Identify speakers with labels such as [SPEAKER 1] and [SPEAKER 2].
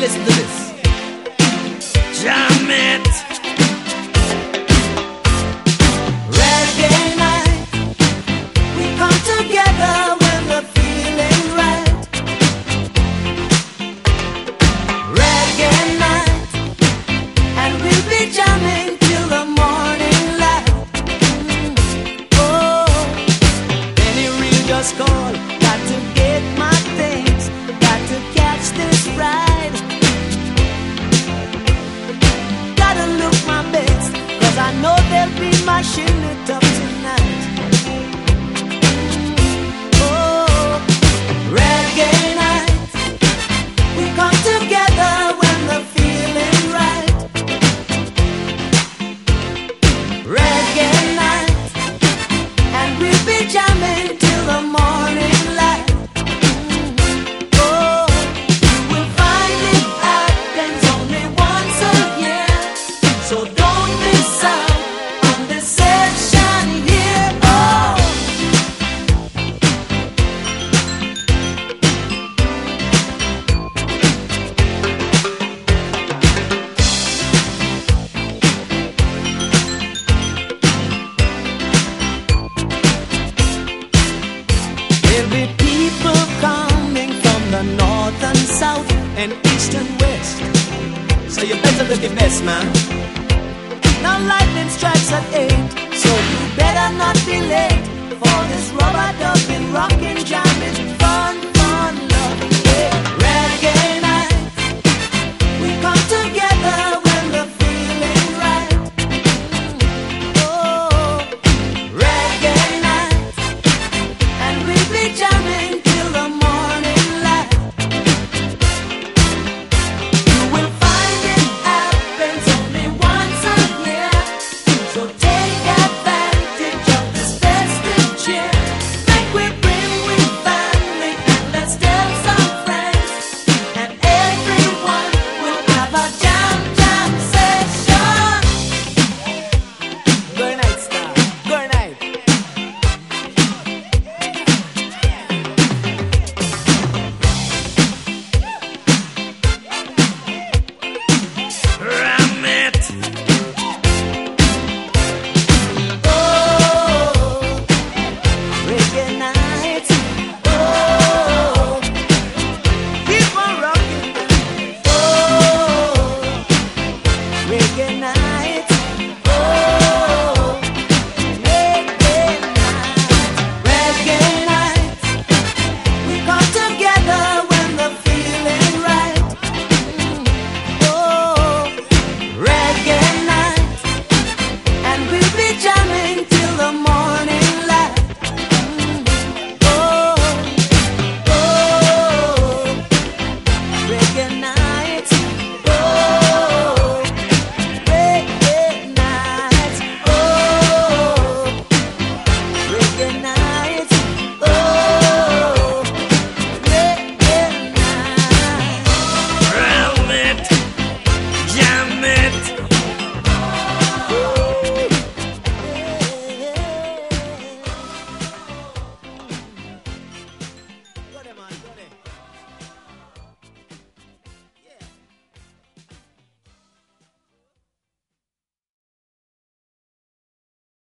[SPEAKER 1] listen to this. Jam it.
[SPEAKER 2] Reggae night, we come together when the feeling's right. Reggae night, and we'll be jamming till the morning light. Oh, any real just call. Got to get my things, got to catch this ride. Gotta look my best, 'cause I know they'll be mashing it up tonight. Oh, reggae night, we come together when the feeling's right. Reggae night, and we'll be jamming till the morning light. Oh, you will find it happens only once a year, so don't miss out on this session here. Oh, there'll be people coming from the north and south and east and west, so you better look your best, man. Now lightning strikes at 8, so you better not be late for this rubber dubbing rockin' jam.